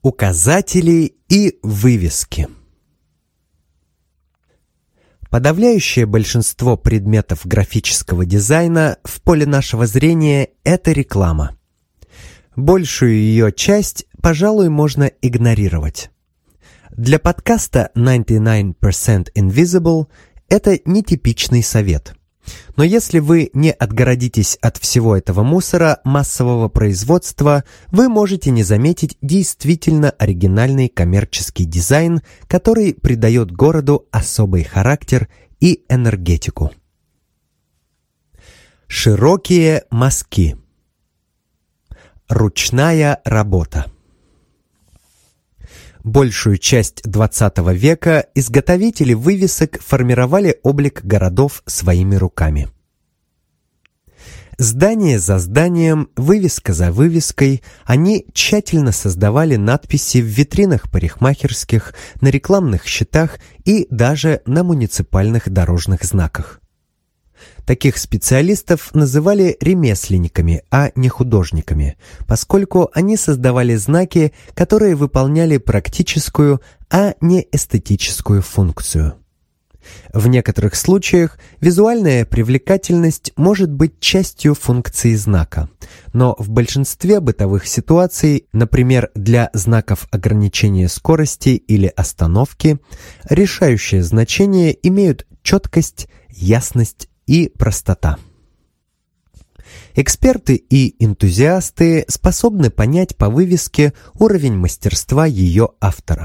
Указатели и вывески. Подавляющее большинство предметов графического дизайна в поле нашего зрения – это реклама. Большую ее часть, пожалуй, можно игнорировать. Для подкаста 99% Invisible это нетипичный совет. Но если вы не отгородитесь от всего этого мусора массового производства, вы можете не заметить действительно оригинальный коммерческий дизайн, который придает городу особый характер и энергетику. Широкие мазки. Ручная работа. Большую часть XX века изготовители вывесок формировали облик городов своими руками. Здание за зданием, вывеска за вывеской, они тщательно создавали надписи в витринах парикмахерских, на рекламных щитах и даже на муниципальных дорожных знаках. Таких специалистов называли ремесленниками, а не художниками, поскольку они создавали знаки, которые выполняли практическую, а не эстетическую функцию. В некоторых случаях визуальная привлекательность может быть частью функции знака, но в большинстве бытовых ситуаций, например, для знаков ограничения скорости или остановки, решающее значение имеют четкость, ясность и простота. Эксперты и энтузиасты способны понять по вывеске уровень мастерства ее автора.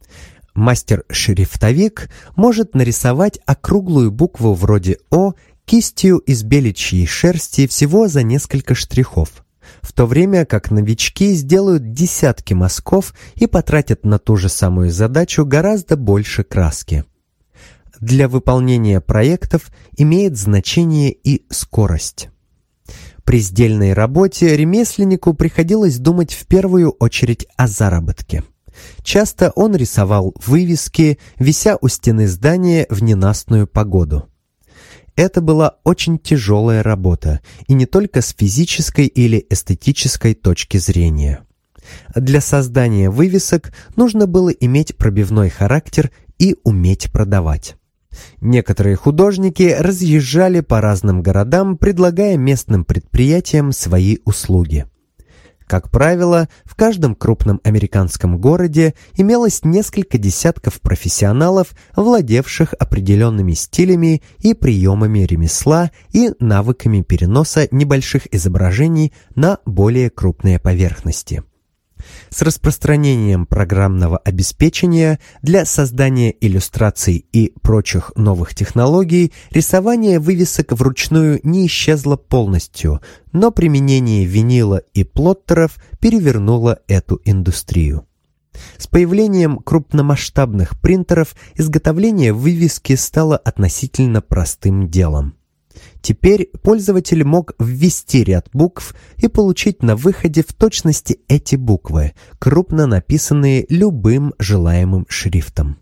Мастер-шрифтовик может нарисовать округлую букву вроде «О» кистью из беличьей шерсти всего за несколько штрихов, в то время как новички сделают десятки мазков и потратят на ту же самую задачу гораздо больше краски. Для выполнения проектов имеет значение и скорость. При сдельной работе ремесленнику приходилось думать в первую очередь о заработке. Часто он рисовал вывески, вися у стены здания в ненастную погоду. Это была очень тяжелая работа, и не только с физической или эстетической точки зрения. Для создания вывесок нужно было иметь пробивной характер и уметь продавать. Некоторые художники разъезжали по разным городам, предлагая местным предприятиям свои услуги. Как правило, в каждом крупном американском городе имелось несколько десятков профессионалов, владевших определенными стилями и приемами ремесла и навыками переноса небольших изображений на более крупные поверхности. С распространением программного обеспечения для создания иллюстраций и прочих новых технологий рисование вывесок вручную не исчезло полностью, но применение винила и плоттеров перевернуло эту индустрию. С появлением крупномасштабных принтеров изготовление вывески стало относительно простым делом. Теперь пользователь мог ввести ряд букв и получить на выходе в точности эти буквы, крупно написанные любым желаемым шрифтом.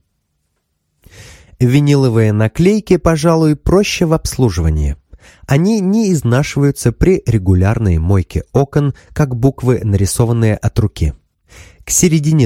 Виниловые наклейки, пожалуй, проще в обслуживании. Они не изнашиваются при регулярной мойке окон, как буквы, нарисованные от руки. К середине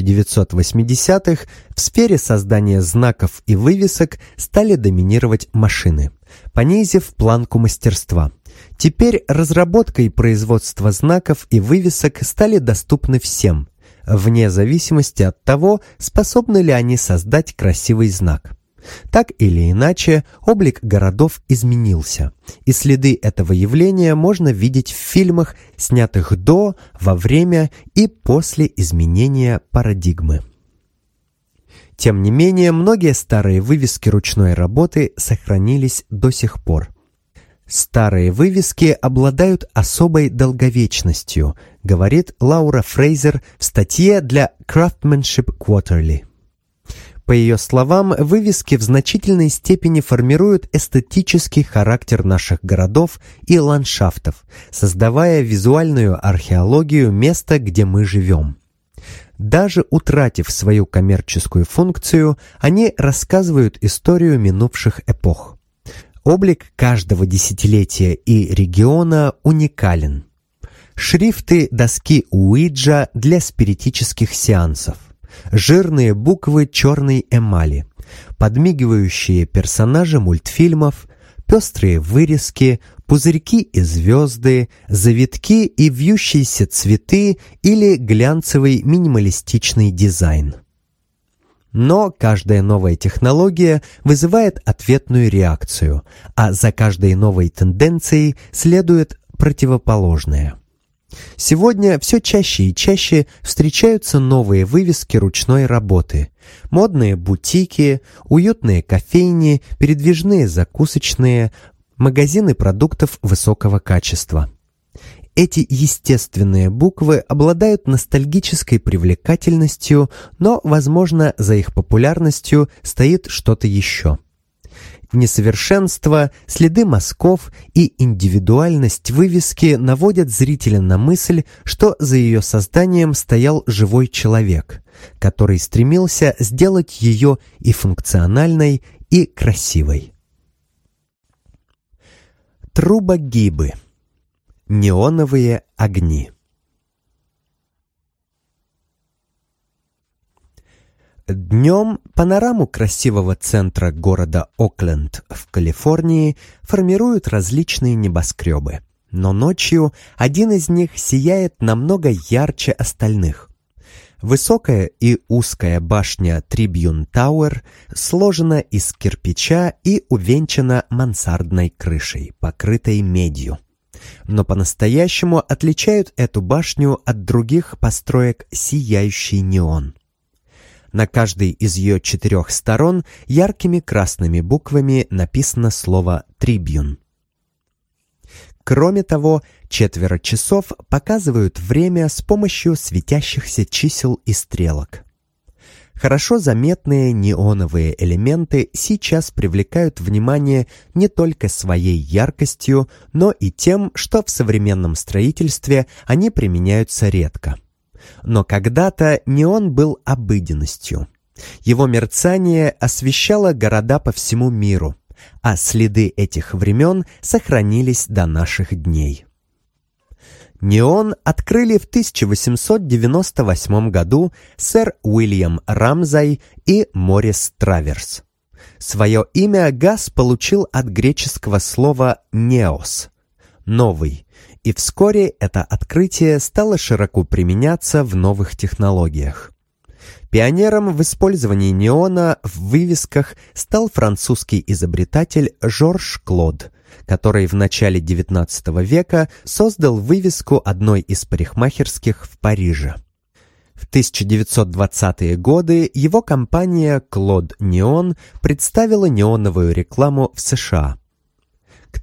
1980-х в сфере создания знаков и вывесок стали доминировать машины, понизив планку мастерства. Теперь разработка и производство знаков и вывесок стали доступны всем, вне зависимости от того, способны ли они создать красивый знак. Так или иначе, облик городов изменился, и следы этого явления можно видеть в фильмах, снятых до, во время и после изменения парадигмы. Тем не менее, многие старые вывески ручной работы сохранились до сих пор. Старые вывески обладают особой долговечностью, говорит Лаура Фрейзер в статье для Craftsmanship Quarterly. По ее словам, вывески в значительной степени формируют эстетический характер наших городов и ландшафтов, создавая визуальную археологию места, где мы живем. Даже утратив свою коммерческую функцию, они рассказывают историю минувших эпох. Облик каждого десятилетия и региона уникален. шрифты доски Уиджа для спиритических сеансов, жирные буквы черной эмали, подмигивающие персонажи мультфильмов, пестрые вырезки, пузырьки и звезды, завитки и вьющиеся цветы или глянцевый минималистичный дизайн. Но каждая новая технология вызывает ответную реакцию, а за каждой новой тенденцией следует противоположная. Сегодня все чаще и чаще встречаются новые вывески ручной работы, модные бутики, уютные кофейни, передвижные закусочные, магазины продуктов высокого качества. Эти естественные буквы обладают ностальгической привлекательностью, но, возможно, за их популярностью стоит что-то еще. Несовершенство, следы мазков и индивидуальность вывески наводят зрителя на мысль, что за ее созданием стоял живой человек, который стремился сделать ее и функциональной, и красивой. Трубогибы. Неоновые огни. Днем панораму красивого центра города Окленд в Калифорнии формируют различные небоскребы, но ночью один из них сияет намного ярче остальных. Высокая и узкая башня Трибьюн Тауэр сложена из кирпича и увенчана мансардной крышей, покрытой медью. Но по-настоящему отличают эту башню от других построек сияющий неон. На каждой из ее 4 сторон яркими красными буквами написано слово «Трибьюн». Кроме того, 4 часов показывают время с помощью светящихся чисел и стрелок. Хорошо заметные неоновые элементы сейчас привлекают внимание не только своей яркостью, но и тем, что в современном строительстве они применяются редко. Но когда-то неон был обыденностью. Его мерцание освещало города по всему миру, а следы этих времен сохранились до наших дней. Неон открыли в 1898 году сэр Уильям Рамсай и Морис Траверс. Свое имя газ получил от греческого слова «неос» — «новый», и вскоре это открытие стало широко применяться в новых технологиях. Пионером в использовании неона в вывесках стал французский изобретатель Жорж Клод, который в начале XIX века создал вывеску одной из парикмахерских в Париже. В 1920-е годы его компания Claude Neon представила неоновую рекламу в США. К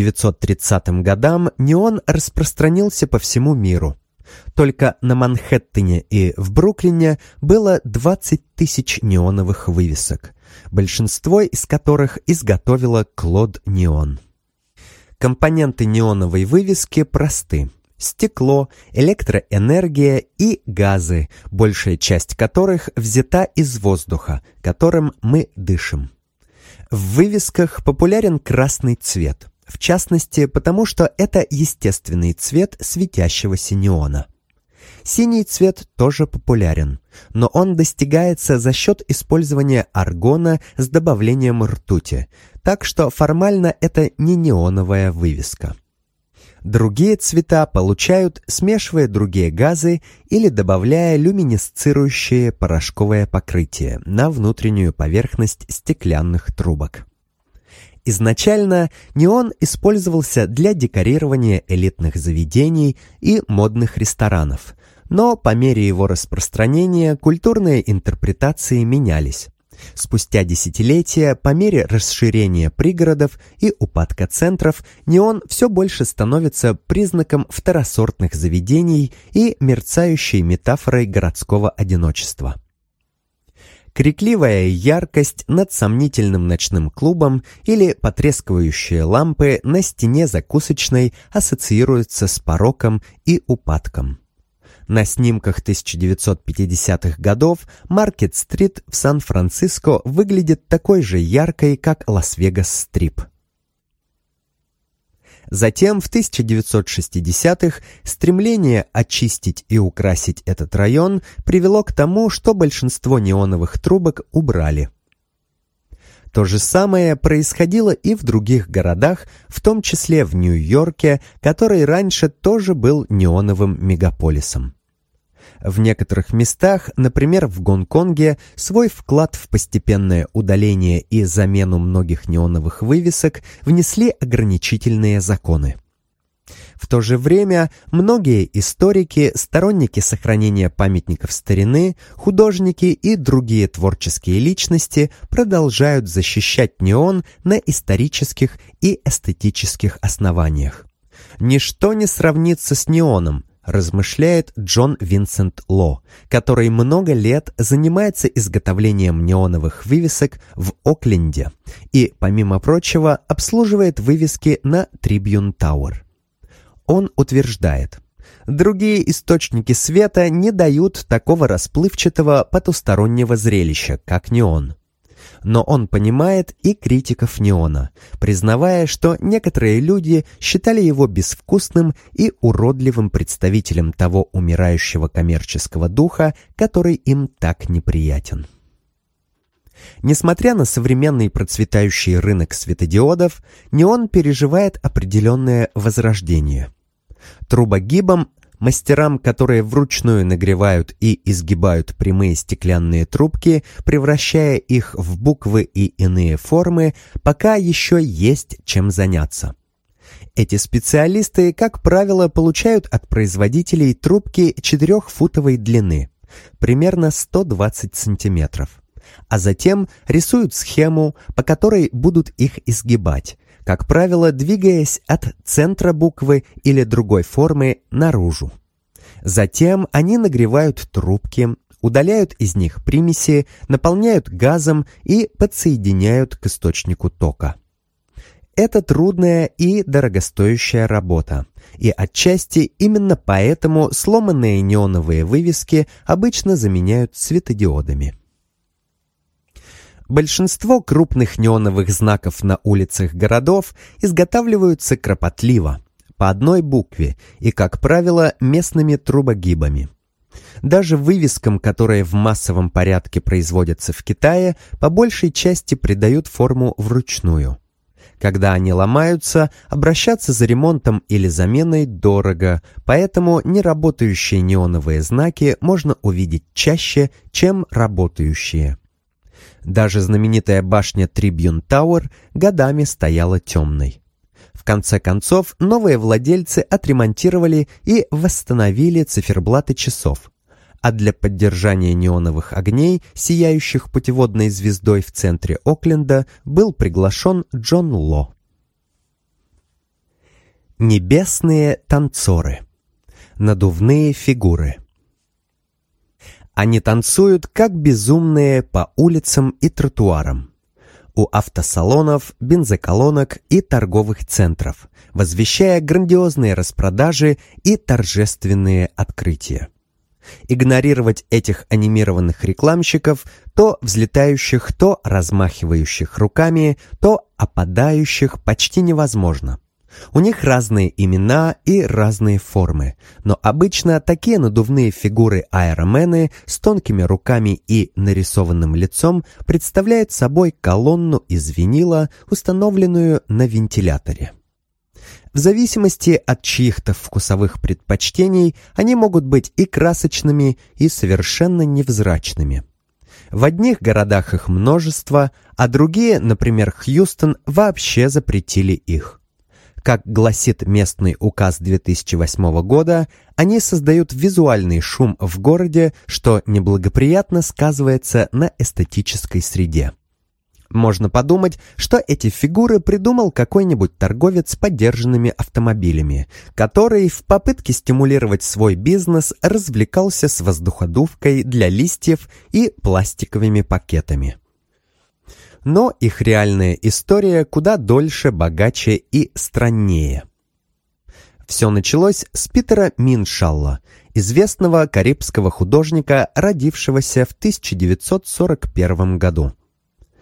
1930 годам неон распространился по всему миру. Только на Манхэттене и в Бруклине было 20 тысяч неоновых вывесок, большинство из которых изготовила Claude Neon. Компоненты неоновой вывески просты: стекло, электроэнергия и газы, большая часть которых взята из воздуха, которым мы дышим. В вывесках популярен красный цвет, в частности, потому что это естественный цвет светящегося неона. Синий цвет тоже популярен, но он достигается за счет использования аргона с добавлением ртути, так что формально это не неоновая вывеска. Другие цвета получают, смешивая другие газы или добавляя люминесцирующее порошковое покрытие на внутреннюю поверхность стеклянных трубок. Изначально неон использовался для декорирования элитных заведений и модных ресторанов, но по мере его распространения культурные интерпретации менялись. Спустя десятилетия, по мере расширения пригородов и упадка центров, неон все больше становится признаком второсортных заведений и мерцающей метафорой городского одиночества. Крикливая яркость над сомнительным ночным клубом или потрескивающие лампы на стене закусочной ассоциируются с пороком и упадком. На снимках 1950-х годов Маркет-стрит в Сан-Франциско выглядит такой же яркой, как Лас-Вегас-стрип. Затем в 1960-х стремление очистить и украсить этот район привело к тому, что большинство неоновых трубок убрали. То же самое происходило и в других городах, в том числе в Нью-Йорке, который раньше тоже был неоновым мегаполисом. В некоторых местах, например, в Гонконге, свой вклад в постепенное удаление и замену многих неоновых вывесок внесли ограничительные законы. В то же время многие историки, сторонники сохранения памятников старины, художники и другие творческие личности продолжают защищать неон на исторических и эстетических основаниях. «Ничто не сравнится с неоном», размышляет Джон Винсент Ло, который много лет занимается изготовлением неоновых вывесок в Окленде и, помимо прочего, обслуживает вывески на Трибьюн Тауэр. Он утверждает, другие источники света не дают такого расплывчатого потустороннего зрелища, как неон. Но он понимает и критиков неона, признавая, что некоторые люди считали его безвкусным и уродливым представителем того умирающего коммерческого духа, который им так неприятен. Несмотря на современный процветающий рынок светодиодов, неон переживает определенное возрождение. Трубогибам, мастерам, которые вручную нагревают и изгибают прямые стеклянные трубки, превращая их в буквы и иные формы, пока еще есть чем заняться. Эти специалисты, как правило, получают от производителей трубки 4-футовой длины, примерно 120 сантиметров, а затем рисуют схему, по которой будут их изгибать, как правило, двигаясь от центра буквы или другой формы наружу. Затем они нагревают трубки, удаляют из них примеси, наполняют газом и подсоединяют к источнику тока. Это трудная и дорогостоящая работа, и отчасти именно поэтому сломанные неоновые вывески обычно заменяют светодиодами. Большинство крупных неоновых знаков на улицах городов изготавливаются кропотливо, по одной букве и, как правило, местными трубогибами. Даже вывескам, которые в массовом порядке производятся в Китае, по большей части придают форму вручную. Когда они ломаются, обращаться за ремонтом или заменой дорого, поэтому неработающие неоновые знаки можно увидеть чаще, чем работающие. Даже знаменитая башня Трибьюн Тауэр годами стояла темной. В конце концов, новые владельцы отремонтировали и восстановили циферблаты часов, а для поддержания неоновых огней, сияющих путеводной звездой в центре Окленда, был приглашен Джон Ло. Небесные танцоры. Надувные фигуры. Они танцуют, как безумные, по улицам и тротуарам. У автосалонов, бензоколонок и торговых центров, возвещая грандиозные распродажи и торжественные открытия. Игнорировать этих анимированных рекламщиков, то взлетающих, то размахивающих руками, то опадающих, почти невозможно. У них разные имена и разные формы, но обычно такие надувные фигуры-аэромены с тонкими руками и нарисованным лицом представляют собой колонну из винила, установленную на вентиляторе. В зависимости от чьих-то вкусовых предпочтений они могут быть и красочными, и совершенно невзрачными. В одних городах их множество, а другие, например, Хьюстон, вообще запретили их. Как гласит местный указ 2008 года, они создают визуальный шум в городе, что неблагоприятно сказывается на эстетической среде. Можно подумать, что эти фигуры придумал какой-нибудь торговец подержанными автомобилями, который в попытке стимулировать свой бизнес развлекался с воздуходувкой для листьев и пластиковыми пакетами. Но их реальная история куда дольше, богаче и страннее. Все началось с Питера Миншалла, известного карибского художника, родившегося в 1941 году.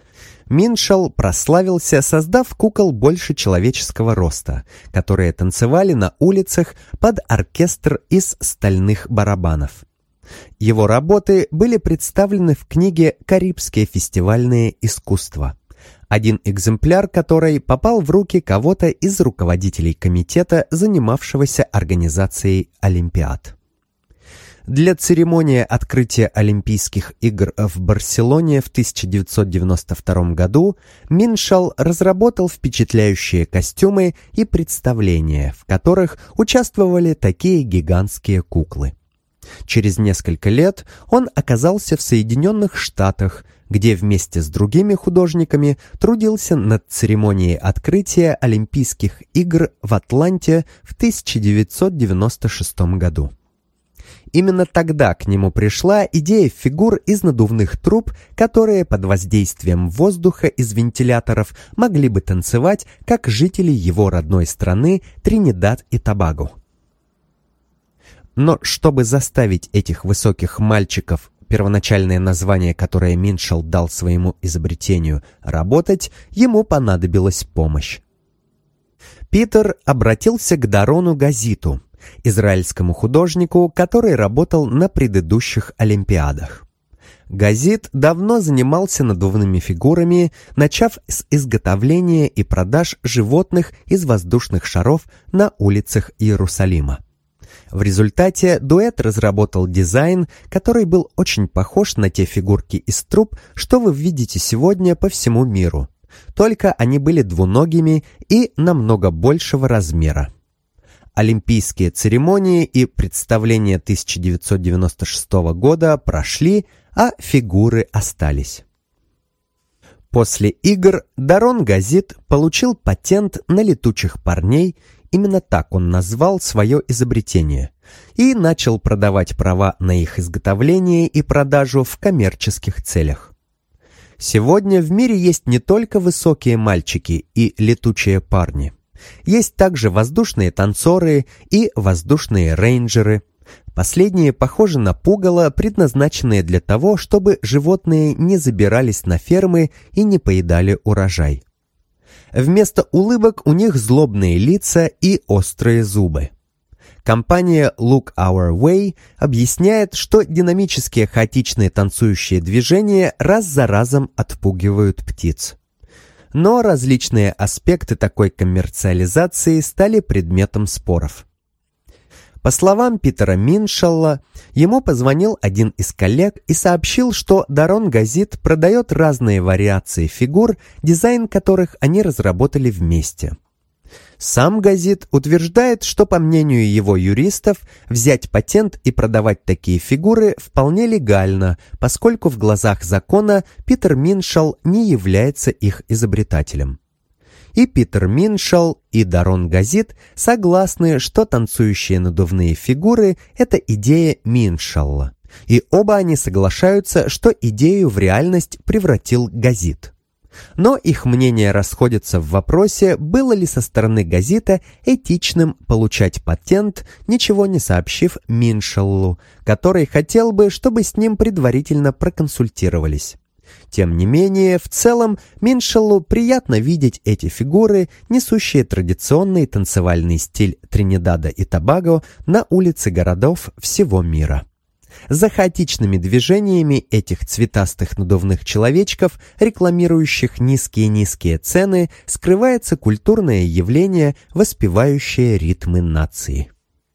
Миншелл прославился, создав кукол больше человеческого роста, которые танцевали на улицах под оркестр из стальных барабанов. Его работы были представлены в книге «Карибские фестивальные искусства», один экземпляр которой попал в руки кого-то из руководителей комитета, занимавшегося организацией Олимпиад. Для церемонии открытия Олимпийских игр в Барселоне в 1992 году Миншелл разработал впечатляющие костюмы и представления, в которых участвовали такие гигантские куклы. Через несколько лет он оказался в Соединенных Штатах, где вместе с другими художниками трудился над церемонией открытия Олимпийских игр в Атланте в 1996 году. Именно тогда к нему пришла идея фигур из надувных труб, которые под воздействием воздуха из вентиляторов могли бы танцевать, как жители его родной страны Тринидад и Тобаго. Но чтобы заставить этих высоких мальчиков, первоначальное название, которое Миншелл дал своему изобретению, работать, ему понадобилась помощь. Питер обратился к Дарону Газиту, израильскому художнику, который работал на предыдущих Олимпиадах. Газит давно занимался надувными фигурами, начав с изготовления и продаж животных из воздушных шаров на улицах Иерусалима. В результате дуэт разработал дизайн, который был очень похож на те фигурки из труб, что вы видите сегодня по всему миру. Только они были двуногими и намного большего размера. Олимпийские церемонии и представления 1996 года прошли, а фигуры остались. После игр Дарон Газит получил патент на летучих парней, именно так он назвал свое изобретение, и начал продавать права на их изготовление и продажу в коммерческих целях. Сегодня в мире есть не только высокие мальчики и летучие парни. Есть также воздушные танцоры и воздушные рейнджеры. Последние похожи на пугало, предназначенные для того, чтобы животные не забирались на фермы и не поедали урожай. Вместо улыбок у них злобные лица и острые зубы. Компания Look Our Way объясняет, что динамические хаотичные танцующие движения раз за разом отпугивают птиц. Но различные аспекты такой коммерциализации стали предметом споров. По словам Питера Миншелла, ему позвонил один из коллег и сообщил, что Дарон Газит продает разные вариации фигур, дизайн которых они разработали вместе. Сам Газит утверждает, что, по мнению его юристов, взять патент и продавать такие фигуры вполне легально, поскольку в глазах закона Питер Миншелл не является их изобретателем. И Питер Миншелл, и Дарон Газит согласны, что танцующие надувные фигуры – это идея Миншелла, и оба они соглашаются, что идею в реальность превратил Газит. Но их мнения расходятся в вопросе, было ли со стороны Газита этичным получать патент, ничего не сообщив Миншеллу, который хотел бы, чтобы с ним предварительно проконсультировались. Тем не менее, в целом, Миншеллу приятно видеть эти фигуры, несущие традиционный танцевальный стиль Тринидада и Тобаго на улице городов всего мира. За хаотичными движениями этих цветастых надувных человечков, рекламирующих низкие-низкие цены, скрывается культурное явление, воспевающее ритмы нации.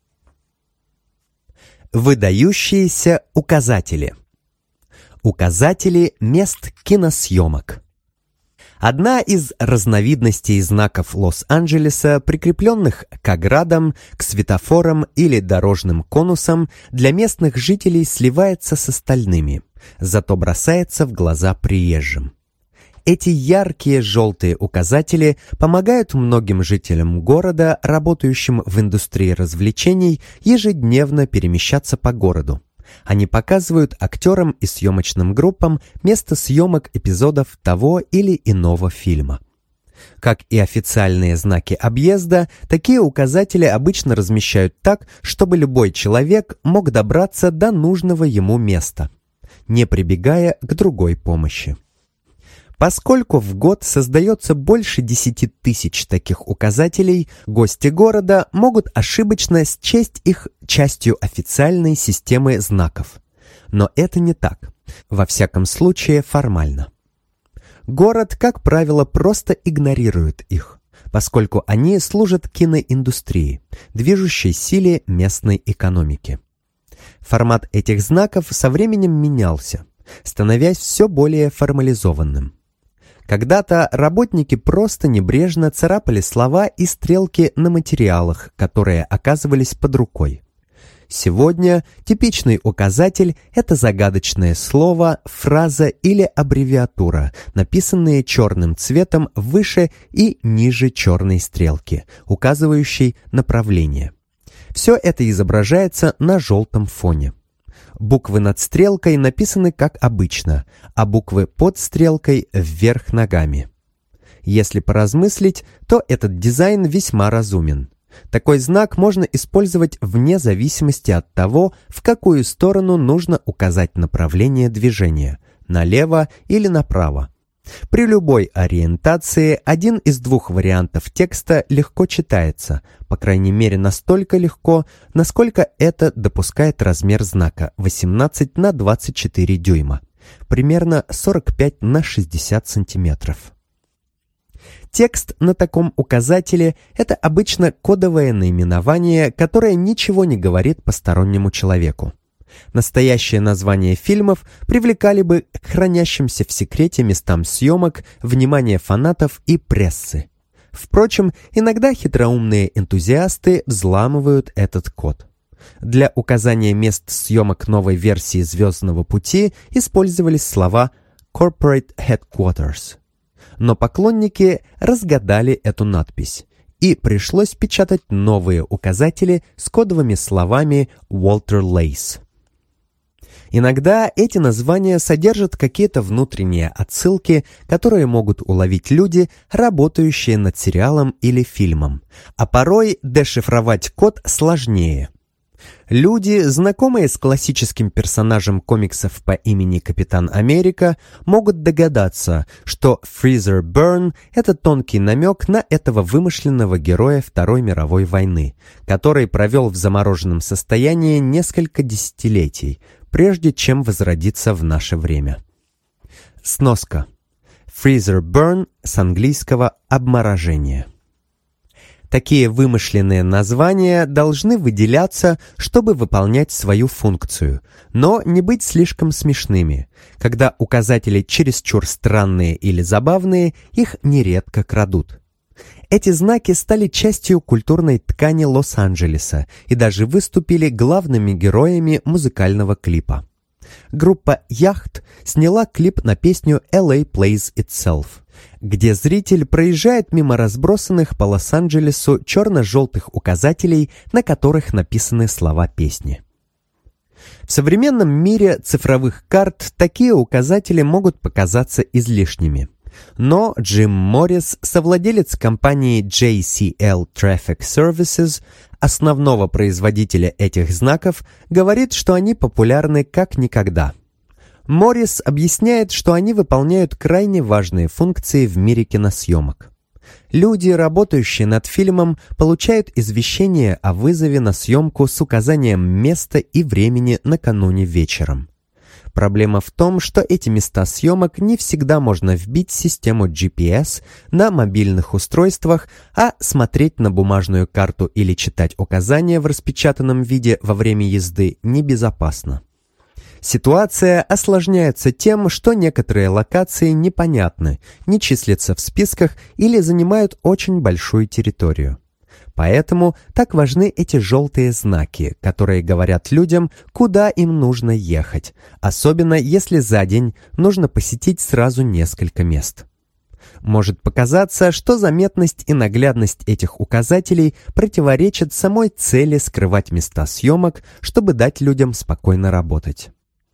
Выдающиеся указатели. Указатели мест киносъемок. Одна из разновидностей знаков Лос-Анджелеса, прикрепленных к оградам, к светофорам или дорожным конусам, для местных жителей сливается с остальными, зато бросается в глаза приезжим. Эти яркие желтые указатели помогают многим жителям города, работающим в индустрии развлечений, ежедневно перемещаться по городу. Они показывают актерам и съемочным группам место съемок эпизодов того или иного фильма. Как и официальные знаки объезда, такие указатели обычно размещают так, чтобы любой человек мог добраться до нужного ему места, не прибегая к другой помощи. Поскольку в год создается больше 10 тысяч таких указателей, гости города могут ошибочно счесть их частью официальной системы знаков. Но это не так, во всяком случае формально. Город, как правило, просто игнорирует их, поскольку они служат киноиндустрии, движущей силе местной экономики. Формат этих знаков со временем менялся, становясь все более формализованным. Когда-то работники просто небрежно царапали слова и стрелки на материалах, которые оказывались под рукой. Сегодня типичный указатель – это загадочное слово, фраза или аббревиатура, написанные черным цветом выше и ниже черной стрелки, указывающей направление. Все это изображается на желтом фоне. Буквы над стрелкой написаны как обычно, а буквы под стрелкой вверх ногами. Если поразмыслить, то этот дизайн весьма разумен. Такой знак можно использовать вне зависимости от того, в какую сторону нужно указать направление движения – налево или направо. При любой ориентации один из двух вариантов текста легко читается, по крайней мере настолько легко, насколько это допускает размер знака 18 на 24 дюйма, примерно 45 на 60 сантиметров. Текст на таком указателе – это обычно кодовое наименование, которое ничего не говорит постороннему человеку. Настоящие названия фильмов привлекали бы к хранящимся в секрете местам съемок внимание фанатов и прессы. Впрочем, иногда хитроумные энтузиасты взламывают этот код. Для указания мест съемок новой версии «Звездного пути» использовались слова «Corporate Headquarters». Но поклонники разгадали эту надпись, и пришлось печатать новые указатели с кодовыми словами «Walter Lace». Иногда эти названия содержат какие-то внутренние отсылки, которые могут уловить люди, работающие над сериалом или фильмом, а порой дешифровать код сложнее. Люди, знакомые с классическим персонажем комиксов по имени Капитан Америка, могут догадаться, что Freezer Burn – это тонкий намек на этого вымышленного героя Второй мировой войны, который провел в замороженном состоянии несколько десятилетий, прежде чем возродиться в наше время. Сноска. Freezer Burn с английского «обморожение». Такие вымышленные названия должны выделяться, чтобы выполнять свою функцию, но не быть слишком смешными. Когда указатели чересчур странные или забавные, их нередко крадут. Эти знаки стали частью культурной ткани Лос-Анджелеса и даже выступили главными героями музыкального клипа. Группа «Yacht» сняла клип на песню «LA Plays Itself», где зритель проезжает мимо разбросанных по Лос-Анджелесу черно-желтых указателей, на которых написаны слова песни. В современном мире цифровых карт такие указатели могут показаться излишними. Но Джим Моррис, совладелец компании JCL Traffic Services, основного производителя этих знаков, говорит, что они популярны как никогда. Моррис объясняет, что они выполняют крайне важные функции в мире киносъемок. Люди, работающие над фильмом, получают извещение о вызове на съемку с указанием места и времени накануне вечером. Проблема в том, что эти места съемок не всегда можно вбить в систему GPS на мобильных устройствах, а смотреть на бумажную карту или читать указания в распечатанном виде во время езды небезопасно. Ситуация осложняется тем, что некоторые локации непонятны, не числятся в списках или занимают очень большую территорию. Поэтому так важны эти желтые знаки, которые говорят людям, куда им нужно ехать, особенно если за день нужно посетить сразу несколько мест. Может показаться, что заметность и наглядность этих указателей противоречат самой цели скрывать места съемок, чтобы дать людям спокойно работать.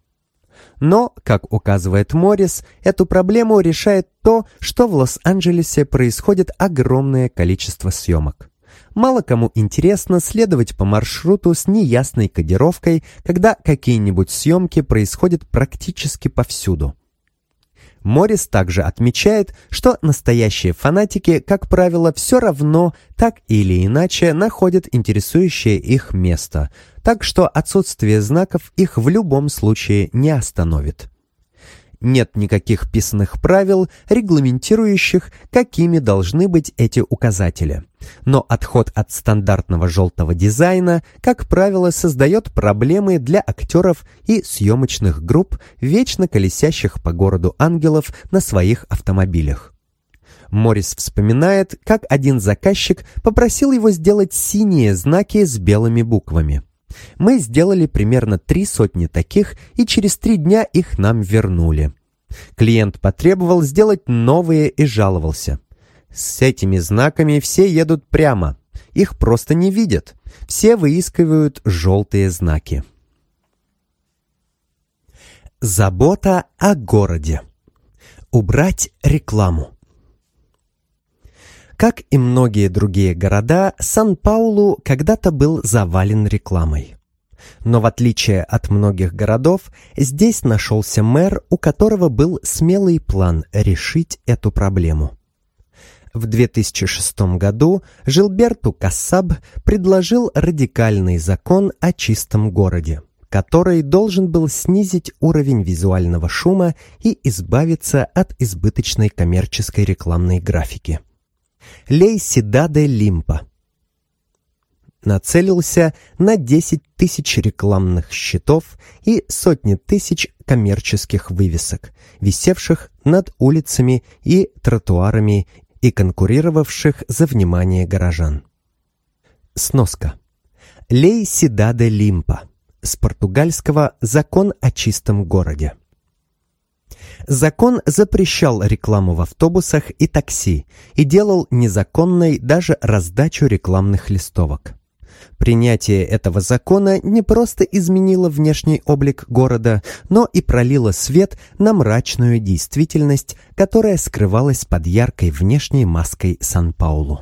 Но, как указывает Моррис, эту проблему решает то, что в Лос-Анджелесе происходит огромное количество съемок. Мало кому интересно следовать по маршруту с неясной кодировкой, когда какие-нибудь съемки происходят практически повсюду. Моррис также отмечает, что настоящие фанатики, как правило, все равно так или иначе находят интересующее их место, так что отсутствие знаков их в любом случае не остановит. Нет никаких писанных правил, регламентирующих, какими должны быть эти указатели. Но отход от стандартного желтого дизайна, как правило, создает проблемы для актеров и съемочных групп, вечно колесящих по городу ангелов на своих автомобилях. Моррис вспоминает, как один заказчик попросил его сделать синие знаки с белыми буквами. Мы сделали примерно 300 таких, и через 3 дня их нам вернули. Клиент потребовал сделать новые и жаловался. С этими знаками все едут прямо, их просто не видят. Все выискивают желтые знаки. Забота о городе. Убрать рекламу. Как и многие другие города, Сан-Паулу когда-то был завален рекламой. Но в отличие от многих городов, здесь нашелся мэр, у которого был смелый план решить эту проблему. В 2006 году Жилберту Кассаб предложил радикальный закон о чистом городе, который должен был снизить уровень визуального шума и избавиться от избыточной коммерческой рекламной графики. Лей Сидаде Лимпа нацелился на 10 тысяч рекламных щитов и сотни тысяч коммерческих вывесок, висевших над улицами и тротуарами и конкурировавших за внимание горожан. Сноска. Лей Сидаде Лимпа. С португальского «Закон о чистом городе». Закон запрещал рекламу в автобусах и такси и делал незаконной даже раздачу рекламных листовок. Принятие этого закона не просто изменило внешний облик города, но и пролило свет на мрачную действительность, которая скрывалась под яркой внешней маской Сан-Паулу.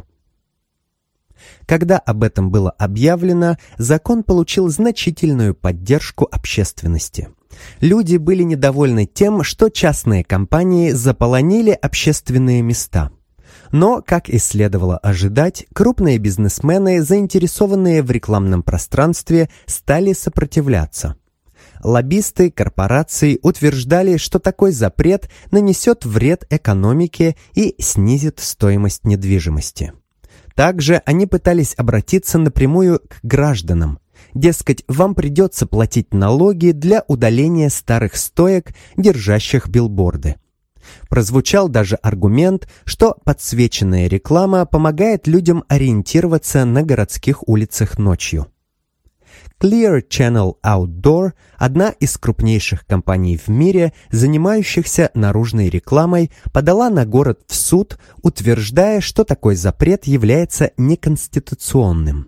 Когда об этом было объявлено, закон получил значительную поддержку общественности. Люди были недовольны тем, что частные компании заполонили общественные места. Но, как и следовало ожидать, крупные бизнесмены, заинтересованные в рекламном пространстве, стали сопротивляться. Лоббисты корпораций утверждали, что такой запрет нанесет вред экономике и снизит стоимость недвижимости. Также они пытались обратиться напрямую к гражданам. Дескать, вам придется платить налоги для удаления старых стоек, держащих билборды. Прозвучал даже аргумент, что подсвеченная реклама помогает людям ориентироваться на городских улицах ночью. Clear Channel Outdoor, одна из крупнейших компаний в мире, занимающихся наружной рекламой, подала на город в суд, утверждая, что такой запрет является неконституционным.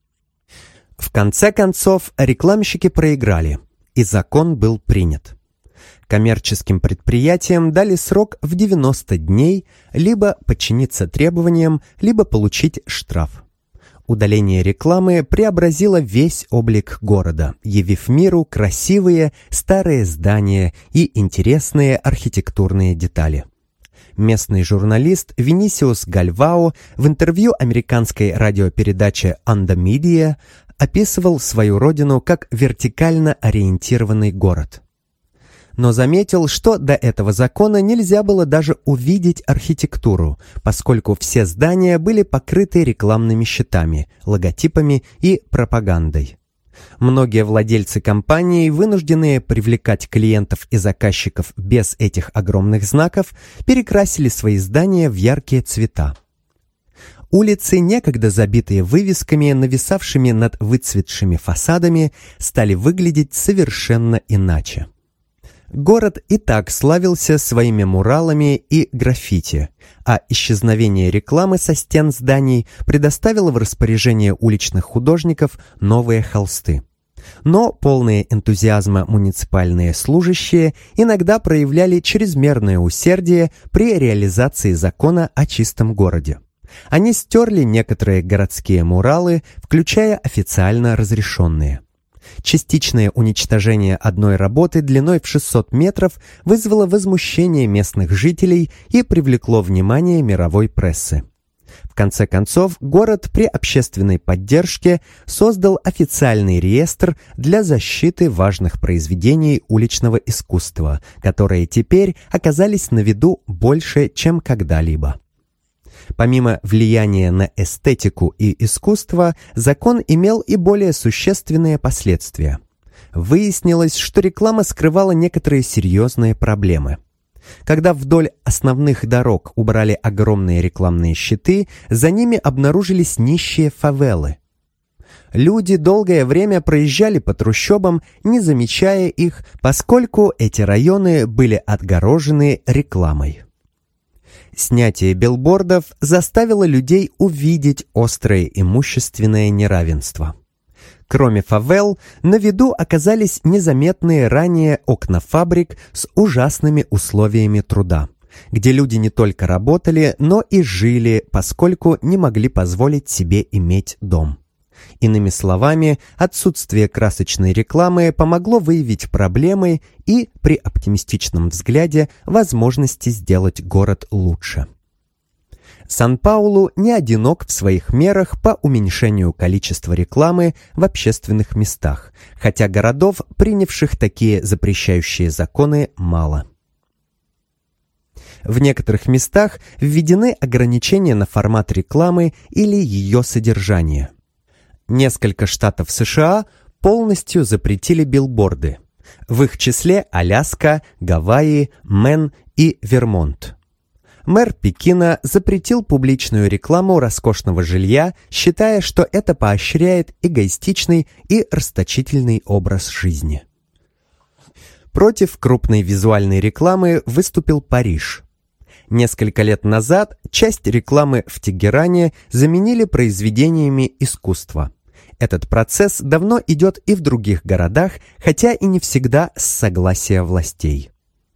В конце концов, рекламщики проиграли, и закон был принят. Коммерческим предприятиям дали срок в 90 дней либо подчиниться требованиям, либо получить штраф. Удаление рекламы преобразило весь облик города, явив миру красивые старые здания и интересные архитектурные детали. Местный журналист Винисиус Гальвао в интервью американской радиопередаче «On the Media» описывал свою родину как вертикально ориентированный город. Но заметил, что до этого закона нельзя было даже увидеть архитектуру, поскольку все здания были покрыты рекламными щитами, логотипами и пропагандой. Многие владельцы компаний, вынужденные привлекать клиентов и заказчиков без этих огромных знаков, перекрасили свои здания в яркие цвета. Улицы, некогда забитые вывесками, нависавшими над выцветшими фасадами, стали выглядеть совершенно иначе. Город и так славился своими муралами и граффити, а исчезновение рекламы со стен зданий предоставило в распоряжение уличных художников новые холсты. Но полные энтузиазма муниципальные служащие иногда проявляли чрезмерное усердие при реализации закона о чистом городе. Они стерли некоторые городские муралы, включая официально разрешенные. Частичное уничтожение одной работы длиной в 600 метров вызвало возмущение местных жителей и привлекло внимание мировой прессы. В конце концов, город при общественной поддержке создал официальный реестр для защиты важных произведений уличного искусства, которые теперь оказались на виду больше, чем когда-либо. Помимо влияния на эстетику и искусство, закон имел и более существенные последствия. Выяснилось, что реклама скрывала некоторые серьезные проблемы. Когда вдоль основных дорог убрали огромные рекламные щиты, за ними обнаружились нищие фавелы. Люди долгое время проезжали по трущобам, не замечая их, поскольку эти районы были отгорожены рекламой. Снятие билбордов заставило людей увидеть острое имущественное неравенство. Кроме фавел, на виду оказались незаметные ранее окна фабрик с ужасными условиями труда, где люди не только работали, но и жили, поскольку не могли позволить себе иметь дом. Иными словами, отсутствие красочной рекламы помогло выявить проблемы и, при оптимистичном взгляде, возможности сделать город лучше. Сан-Паулу не одинок в своих мерах по уменьшению количества рекламы в общественных местах, хотя городов, принявших такие запрещающие законы, мало. В некоторых местах введены ограничения на формат рекламы или ее содержание. Несколько штатов США полностью запретили билборды. В их числе Аляска, Гавайи, Мэн и Вермонт. Мэр Пекина запретил публичную рекламу роскошного жилья, считая, что это поощряет эгоистичный и расточительный образ жизни. Против крупной визуальной рекламы выступил Париж. Несколько лет назад часть рекламы в Тегеране заменили произведениями искусства. Этот процесс давно идет и в других городах, хотя и не всегда с согласия властей.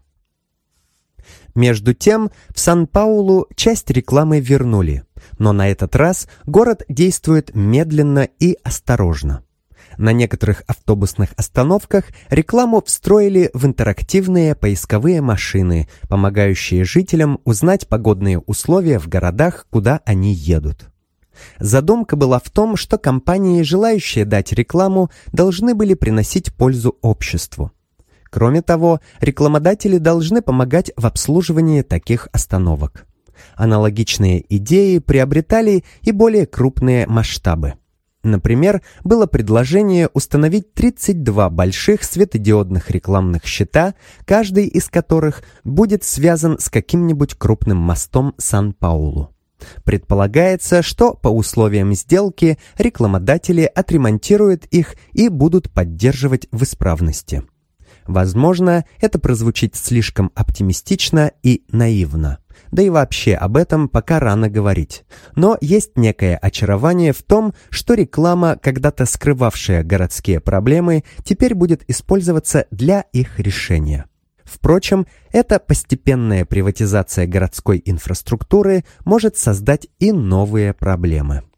Между тем, в Сан-Паулу часть рекламы вернули, но на этот раз город действует медленно и осторожно. На некоторых автобусных остановках рекламу встроили в интерактивные поисковые машины, помогающие жителям узнать погодные условия в городах, куда они едут. Задумка была в том, что компании, желающие дать рекламу, должны были приносить пользу обществу. Кроме того, рекламодатели должны помогать в обслуживании таких остановок. Аналогичные идеи приобретали и более крупные масштабы. Например, было предложение установить 32 больших светодиодных рекламных щита, каждый из которых будет связан с каким-нибудь крупным мостом Сан-Паулу. Предполагается, что по условиям сделки рекламодатели отремонтируют их и будут поддерживать в исправности. Возможно, это прозвучит слишком оптимистично и наивно. Да и вообще об этом пока рано говорить. Но есть некое очарование в том, что реклама, когда-то скрывавшая городские проблемы, теперь будет использоваться для их решения. Впрочем, эта постепенная приватизация городской инфраструктуры может создать и новые проблемы.